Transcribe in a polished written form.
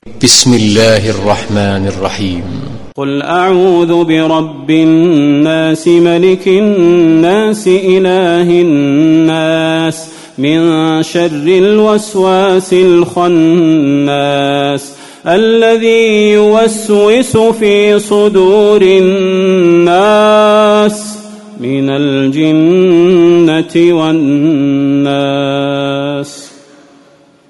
بسم الله الرحمن الرحيم. قل أعوذ برب الناس ملك الناس إله الناس من شر الوسواس الخناس الذي يوسوس في صدور الناس من الجنة والناس.